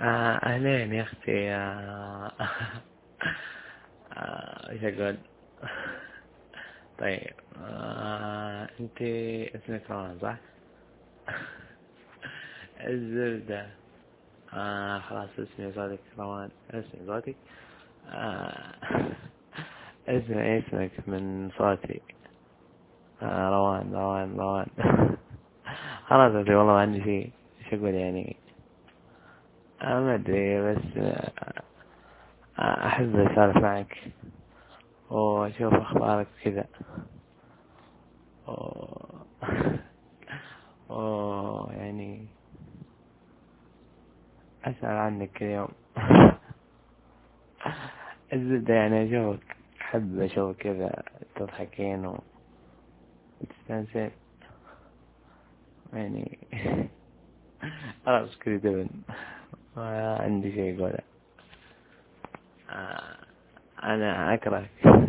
أهلين يا أختي. إيش أقول؟ طيب. أنت اسمك روان صح؟ الزبدة. خلاص اسمي صوتك روان، اسمي صوتك. آه اسمك من صوتي. روان روان روان. خلاص أدري والله ما عندي شيء. إيش أقول يعني؟ ما أدري بس أحب أسولف معك وأشوف أخبارك كذا. يعني أسأل عنك كل يوم. الزبدة يعني أشوفك، أحب أشوفك كذا تضحكين وتستانسين يعني. خلاص كذا تبن، ما عندي شيء أقوله. أنا أكرهك.